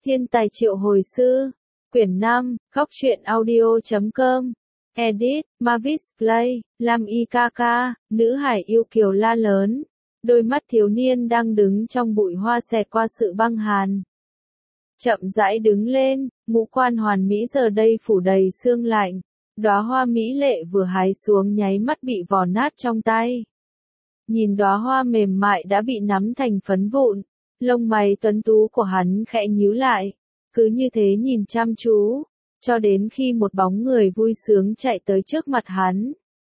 Thiên tài triệu hồi sư. Quyển 5, Góc truyện audio.com. Edit, Mavis Play, Lam IKK, nữ hải yêu kiều la lớn. Đôi mắt thiếu niên đang đứng trong bụi hoa xẹt qua sự băng hàn. Chậm rãi đứng lên, ngũ quan hoàn mỹ giờ đây phủ đầy sương lạnh. Đóa hoa mỹ lệ vừa hái xuống nháy mắt bị vò nát trong tay. Nhìn đóa hoa mềm mại đã bị nắm thành phấn vụn, lông mày tuấn tú của hắn khẽ nhíu lại, cứ như thế nhìn chăm chú, cho đến khi một bóng người vui sướng chạy tới trước mặt hắn.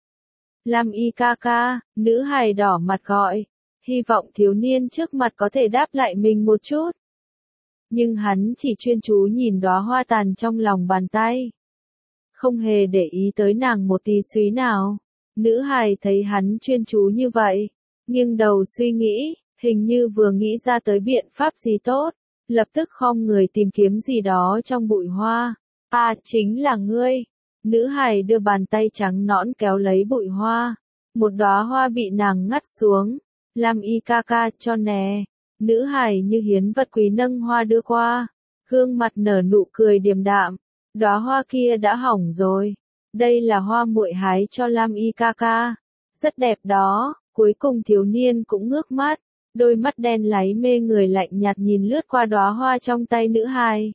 Lam IKK, nữ hài đỏ mặt gọi, hy vọng thiếu niên trước mặt có thể đáp lại mình một chút. Nhưng hắn chỉ chuyên chú nhìn đóa hoa tàn trong lòng bàn tay, không hề để ý tới nàng một tí suý nào. Nữ hài thấy hắn chuyên chú như vậy, nghiêng đầu suy nghĩ, hình như vừa nghĩ ra tới biện pháp gì tốt, lập tức khom người tìm kiếm gì đó trong bụi hoa. À, chính là ngươi. Nữ hài đưa bàn tay trắng nõn kéo lấy bụi hoa, một đóa hoa bị nàng ngắt xuống. Lam IKK, cho nè. Nữ hài như hiến vật quý nâng hoa đưa qua, gương mặt nở nụ cười điềm đạm. Đóa hoa kia đã hỏng rồi. Đây là hoa muội hái cho Lam IKK. Rất đẹp đó. Cuối cùng thiếu niên cũng ngước mắt, đôi mắt đen láy mê người lạnh nhạt nhìn lướt qua đóa hoa trong tay nữ hài.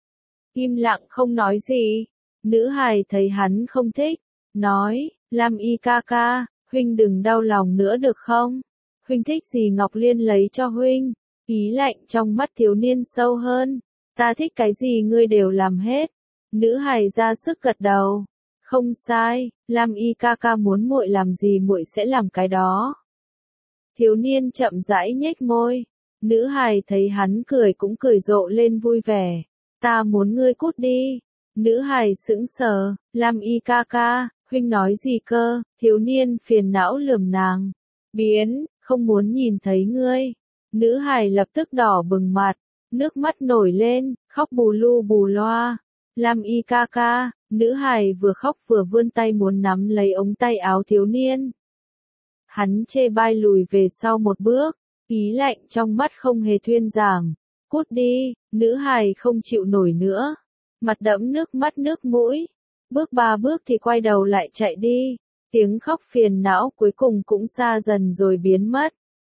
Im lặng không nói gì. Nữ hài thấy hắn không thích, nói, Lam IKK, huynh đừng đau lòng nữa được không? Huynh thích gì Ngọc Liên lấy cho huynh. Ý lạnh trong mắt thiếu niên sâu hơn. Ta thích cái gì ngươi đều làm hết. Nữ hài ra sức gật đầu. Không sai, Lam IKK muốn muội làm gì muội sẽ làm cái đó. Thiếu niên chậm rãi nhếch môi. Nữ hài thấy hắn cười cũng cười rộ lên vui vẻ. Ta muốn ngươi cút đi. Nữ hài sững sờ. Lam IKK, huynh nói gì cơ? Thiếu niên phiền não lườm nàng. Biến, không muốn nhìn thấy ngươi. Nữ hài lập tức đỏ bừng mặt, nước mắt nổi lên, khóc bù lu bù loa. Lam IKK, nữ hài vừa khóc vừa vươn tay muốn nắm lấy ống tay áo thiếu niên. Hắn chê bai lùi về sau một bước, ý lạnh trong mắt không hề thuyên giảm. Cút đi. Nữ hài không chịu nổi nữa, mặt đẫm nước mắt nước mũi. Bước 3 bước thì quay đầu lại chạy đi. Tiếng khóc phiền não cuối cùng cũng xa dần rồi biến mất.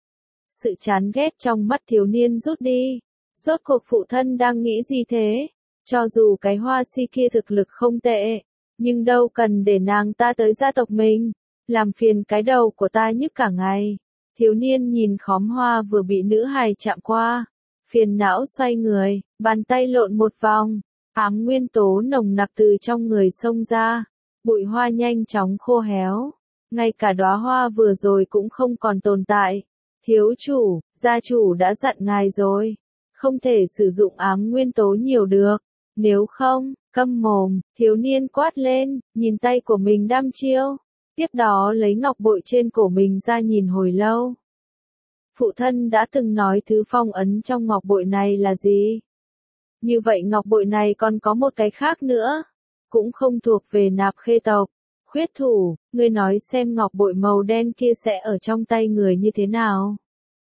Sự chán ghét trong mắt thiếu niên rút đi. Rốt cuộc phụ thân đang nghĩ gì thế? Cho dù cái hoa si kia thực lực không tệ, nhưng đâu cần để nàng ta tới gia tộc mình, làm phiền cái đầu của ta nhức cả ngày. Thiếu niên nhìn khóm hoa vừa bị nữ hài chạm qua, phiền não xoay người, bàn tay lộn một vòng, ám nguyên tố nồng nặc từ trong người xông ra, bụi hoa nhanh chóng khô héo, ngay cả đóa hoa vừa rồi cũng không còn tồn tại. Thiếu chủ, gia chủ đã dặn ngài rồi, không thể sử dụng ám nguyên tố nhiều được. Nếu không, câm mồm. Thiếu niên quát lên, nhìn tay của mình đăm chiêu. Tiếp đó lấy ngọc bội trên cổ mình ra nhìn hồi lâu. Phụ thân đã từng nói thứ phong ấn trong ngọc bội này là gì? Như vậy ngọc bội này còn có một cái khác nữa. Cũng không thuộc về Nạp Khê tộc. Khuyết thủ, ngươi nói xem ngọc bội màu đen kia sẽ ở trong tay người như thế nào?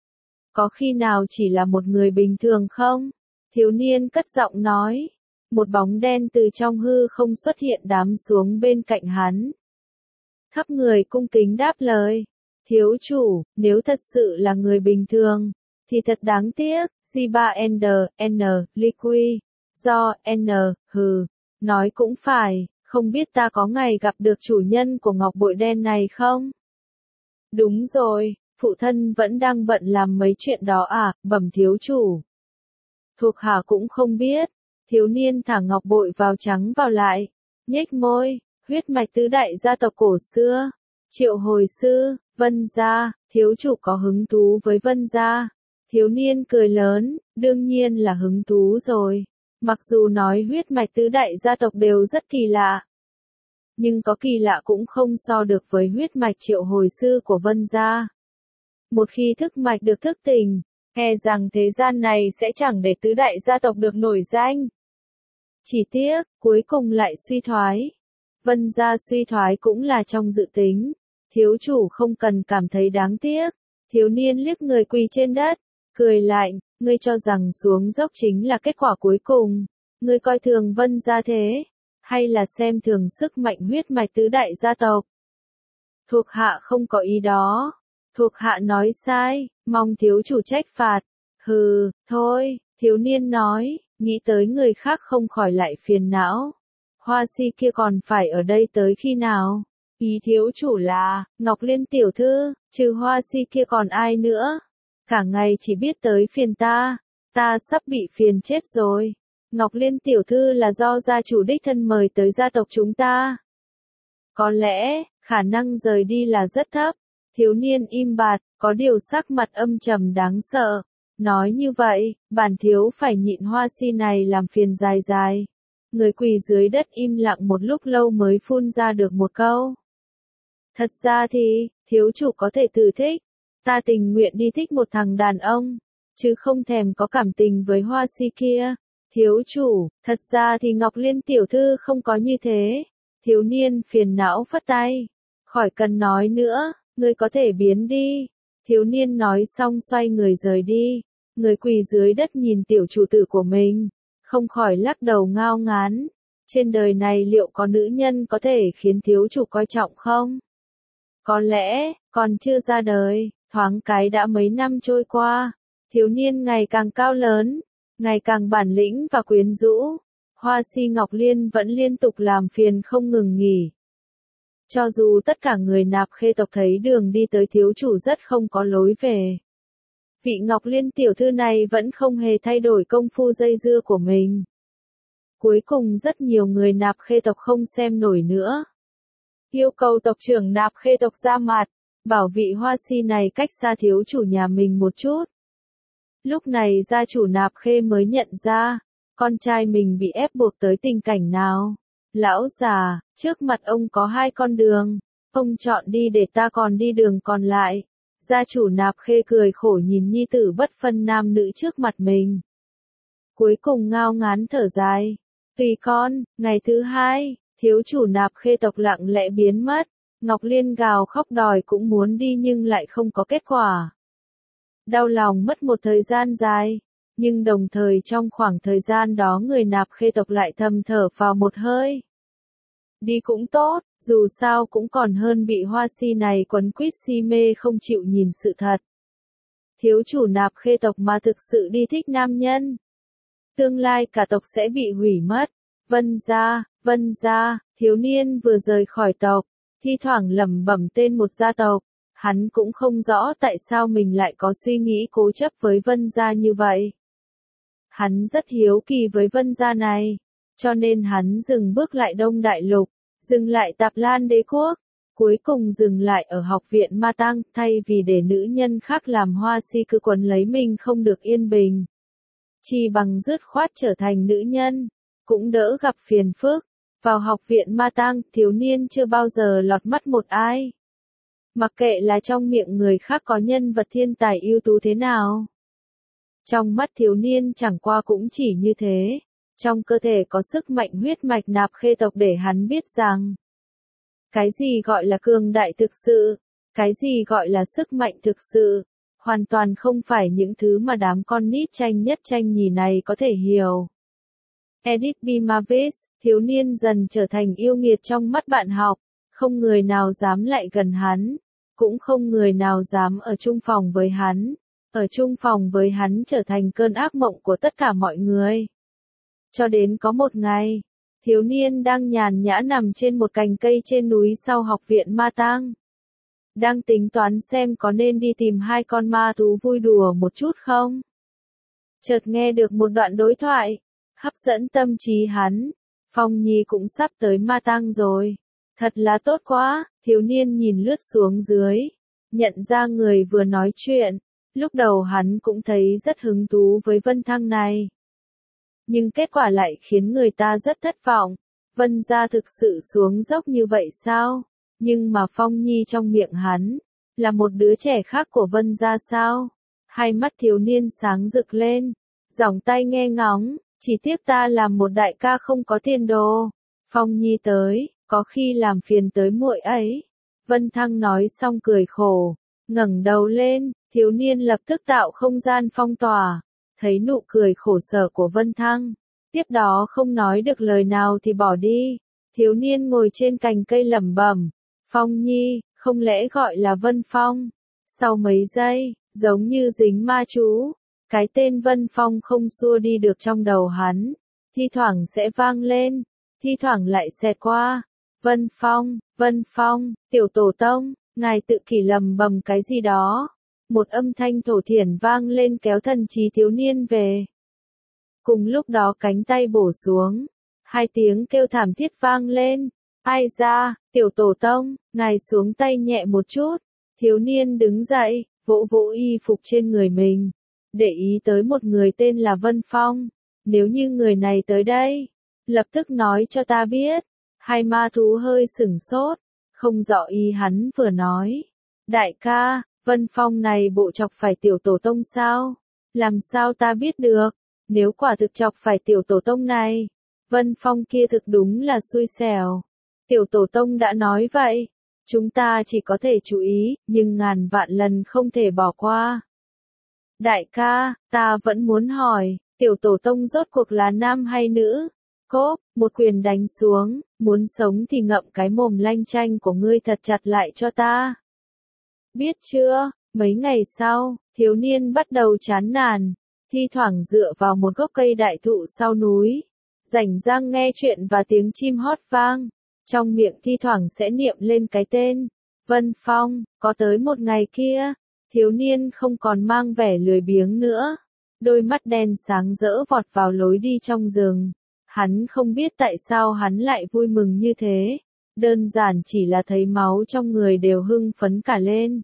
Có khi nào chỉ là một người bình thường không? Thiếu niên cất giọng nói. Một bóng đen từ trong hư không xuất hiện đám xuống bên cạnh hắn. Thấp người cung kính đáp lời. Thiếu chủ, nếu thật sự là người bình thường, thì thật đáng tiếc. G3N, Liqui. Do, N, hừ. Nói cũng phải, không biết ta có ngày gặp được chủ nhân của ngọc bội đen này không? Đúng rồi, phụ thân vẫn đang bận làm mấy chuyện đó à, bẩm thiếu chủ. Thuộc hạ cũng không biết. Thiếu niên thả ngọc bội vào trắng vào lại, nhếch môi, huyết mạch tứ đại gia tộc cổ xưa, Triệu hồi sư, Vân gia, thiếu chủ có hứng thú với Vân gia. Thiếu niên cười lớn, đương nhiên là hứng thú rồi. Mặc dù nói huyết mạch tứ đại gia tộc đều rất kỳ lạ, nhưng có kỳ lạ cũng không so được với huyết mạch triệu hồi sư của Vân gia. Một khi thức mạch được thức tỉnh, e rằng thế gian này sẽ chẳng để tứ đại gia tộc được nổi danh. Chỉ tiếc, cuối cùng lại suy thoái. Vân gia suy thoái cũng là trong dự tính. Thiếu chủ không cần cảm thấy đáng tiếc. Thiếu niên liếc người quỳ trên đất, cười lạnh, Ngươi cho rằng xuống dốc chính là kết quả cuối cùng. Ngươi coi thường Vân gia thế, hay là xem thường sức mạnh huyết mạch tứ đại gia tộc? Thuộc hạ không có ý đó. Thuộc hạ nói sai, mong thiếu chủ trách phạt. Hừ, thôi, thiếu niên nói, nghĩ tới người khác không khỏi lại phiền não. Hoa si kia còn phải ở đây tới khi nào? Ý thiếu chủ là, Ngọc Liên tiểu thư, trừ hoa si kia còn ai nữa? Cả ngày chỉ biết tới phiền ta sắp bị phiền chết rồi. Ngọc Liên tiểu thư là do gia chủ đích thân mời tới gia tộc chúng ta. Có lẽ, khả năng rời đi là rất thấp. Thiếu niên im bặt, có điều sắc mặt âm trầm đáng sợ. Nói như vậy, bản thiếu phải nhịn hoa si này làm phiền dài dài. Người quỳ dưới đất im lặng một lúc lâu mới phun ra được một câu. Thật ra thì, thiếu chủ có thể tự thích. Ta tình nguyện đi thích một thằng đàn ông, chứ không thèm có cảm tình với hoa si kia. Thiếu chủ, thật ra thì Ngọc Liên tiểu thư không có như thế. Thiếu niên phiền não phất tay. Khỏi cần nói nữa, ngươi có thể biến đi. Thiếu niên nói xong xoay người rời đi. Người quỳ dưới đất nhìn tiểu chủ tử của mình, không khỏi lắc đầu ngao ngán. Trên đời này liệu có nữ nhân có thể khiến thiếu chủ coi trọng không? Có lẽ, còn chưa ra đời, thoáng cái đã mấy năm trôi qua. Thiếu niên ngày càng cao lớn, ngày càng bản lĩnh và quyến rũ. Hoa si Ngọc Liên vẫn liên tục làm phiền không ngừng nghỉ. Cho dù tất cả người Nạp Khê tộc thấy đường đi tới thiếu chủ rất không có lối về. Vị Ngọc Liên tiểu thư này vẫn không hề thay đổi công phu dây dưa của mình. Cuối cùng rất nhiều người Nạp Khê tộc không xem nổi nữa. Yêu cầu tộc trưởng Nạp Khê tộc ra mặt, bảo vị hoa si này cách xa thiếu chủ nhà mình một chút. Lúc này gia chủ Nạp Khê mới nhận ra, con trai mình bị ép buộc tới tình cảnh nào. Lão già, trước mặt ông có hai con đường, ông chọn đi để ta còn đi đường còn lại. Gia chủ Nạp Khê cười khổ nhìn nhi tử bất phân nam nữ trước mặt mình. Cuối cùng ngao ngán thở dài. Tùy con, ngày thứ hai, thiếu chủ Nạp Khê tộc lặng lẽ biến mất. Ngọc Liên gào khóc đòi cũng muốn đi nhưng lại không có kết quả. Đau lòng mất một thời gian dài, nhưng đồng thời trong khoảng thời gian đó người Nạp Khê tộc lại thầm thở vào một hơi. Đi cũng tốt, dù sao cũng còn hơn bị hoa si này quấn quýt si mê không chịu nhìn sự thật. Thiếu chủ Nạp Khê tộc mà thực sự đi thích nam nhân, tương lai cả tộc sẽ bị hủy mất. Vân gia, thiếu niên vừa rời khỏi tộc, thi thoảng lẩm bẩm tên một gia tộc. Hắn cũng không rõ tại sao mình lại có suy nghĩ cố chấp với Vân gia như vậy. Hắn rất hiếu kỳ với Vân gia này, cho nên hắn dừng bước lại Đông Đại Lục, dừng lại Tạp Lan Đế quốc, cuối cùng dừng lại ở học viện Ma Tăng, thay vì để nữ nhân khác làm hoa si cứ quấn lấy mình không được yên bình. Chỉ bằng dứt khoát trở thành nữ nhân, cũng đỡ gặp phiền phức. Vào học viện Ma Tăng, thiếu niên chưa bao giờ lọt mắt một ai. Mặc kệ là trong miệng người khác có nhân vật thiên tài ưu tú thế nào. Trong mắt thiếu niên chẳng qua cũng chỉ như thế. Trong cơ thể có sức mạnh huyết mạch Nạp Khê tộc để hắn biết rằng. Cái gì gọi là cường đại thực sự, cái gì gọi là sức mạnh thực sự, hoàn toàn không phải những thứ mà đám con nít tranh nhất tranh nhì này có thể hiểu. Edith B. Mavis, thiếu niên dần trở thành yêu nghiệt trong mắt bạn học, không người nào dám lại gần hắn, cũng không người nào dám ở chung phòng với hắn. Ở chung phòng với hắn trở thành cơn ác mộng của tất cả mọi người. Cho đến có một ngày, thiếu niên đang nhàn nhã nằm trên một cành cây trên núi sau học viện Ma Tang. Đang tính toán xem có nên đi tìm hai con ma thú vui đùa một chút không? Chợt nghe được một đoạn đối thoại, hấp dẫn tâm trí hắn. Phong Nhi cũng sắp tới Ma Tang rồi. Thật là tốt quá, thiếu niên nhìn lướt xuống dưới, nhận ra người vừa nói chuyện. Lúc đầu hắn cũng thấy rất hứng thú với Vân Thăng này. Nhưng kết quả lại khiến người ta rất thất vọng. Vân gia thực sự xuống dốc như vậy sao? Nhưng mà Phong Nhi trong miệng hắn, là một đứa trẻ khác của Vân gia sao? Hai mắt thiếu niên sáng rực lên, giỏng tay nghe ngóng, chỉ tiếc ta làm một đại ca không có tiền đồ. Phong Nhi tới, có khi làm phiền tới muội ấy. Vân Thăng nói xong cười khổ, ngẩng đầu lên, thiếu niên lập tức tạo không gian phong tỏa. thấy nụ cười khổ sở của Vân Thăng. Tiếp đó không nói được lời nào thì bỏ đi. Thiếu niên ngồi trên cành cây lẩm bẩm, Phong Nhi, không lẽ gọi là Vân Phong? Sau mấy giây, giống như dính ma chú, cái tên Vân Phong không xua đi được trong đầu hắn, thi thoảng sẽ vang lên, thi thoảng lại xẹt qua. Vân Phong, tiểu tổ tông, ngài tự kỷ lầm bầm cái gì đó. Một âm thanh thổ thiển vang lên kéo thần trí thiếu niên về. Cùng lúc đó cánh tay bổ xuống, hai tiếng kêu thảm thiết vang lên. Ai ra, tiểu tổ tông, ngài xuống tay nhẹ một chút. Thiếu niên đứng dậy, vỗ vỗ y phục trên người mình. Để ý tới một người tên là Vân Phong. Nếu như người này tới đây, lập tức nói cho ta biết. Hai ma thú hơi sửng sốt, không rõ ý hắn vừa nói. Đại ca, Vân Phong này bộ chọc phải tiểu tổ tông sao? Làm sao ta biết được? Nếu quả thực chọc phải tiểu tổ tông này, Vân Phong kia thực đúng là xui xẻo. Tiểu tổ tông đã nói vậy, chúng ta chỉ có thể chú ý, nhưng ngàn vạn lần không thể bỏ qua. Đại ca, ta vẫn muốn hỏi, tiểu tổ tông rốt cuộc là nam hay nữ? Cốp, một quyền đánh xuống, muốn sống thì ngậm cái mồm lanh chanh của ngươi thật chặt lại cho ta. Biết chưa, mấy ngày sau, thiếu niên bắt đầu chán nản, thi thoảng dựa vào một gốc cây đại thụ sau núi, rảnh rang nghe chuyện và tiếng chim hót vang, trong miệng thi thoảng sẽ niệm lên cái tên, Vân Phong. Có tới một ngày kia, thiếu niên không còn mang vẻ lười biếng nữa, đôi mắt đen sáng rỡ vọt vào lối đi trong rừng. Hắn không biết tại sao hắn lại vui mừng như thế, đơn giản chỉ là thấy máu trong người đều hưng phấn cả lên.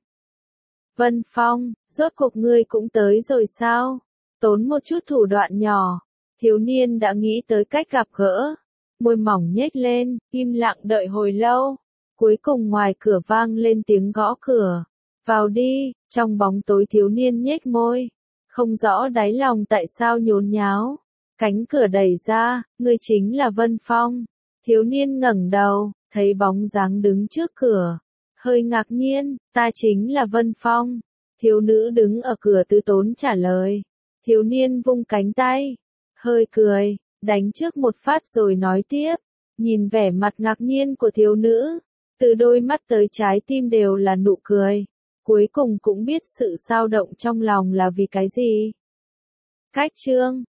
Vân Phong, rốt cuộc ngươi cũng tới rồi sao? Tốn một chút thủ đoạn nhỏ, thiếu niên đã nghĩ tới cách gặp gỡ, môi mỏng nhếch lên, im lặng đợi hồi lâu. Cuối cùng ngoài cửa vang lên tiếng gõ cửa. Vào đi, trong bóng tối thiếu niên nhếch môi, không rõ đáy lòng tại sao nhốn nháo. Cánh cửa đẩy ra, ngươi chính là Vân Phong. Thiếu niên ngẩng đầu, thấy bóng dáng đứng trước cửa. Hơi ngạc nhiên, ta chính là Vân Phong. Thiếu nữ đứng ở cửa từ tốn trả lời. Thiếu niên vung cánh tay, hơi cười, đánh trước một phát rồi nói tiếp. Nhìn vẻ mặt ngạc nhiên của thiếu nữ, từ đôi mắt tới trái tim đều là nụ cười. Cuối cùng cũng biết sự dao động trong lòng là vì cái gì. Cách chương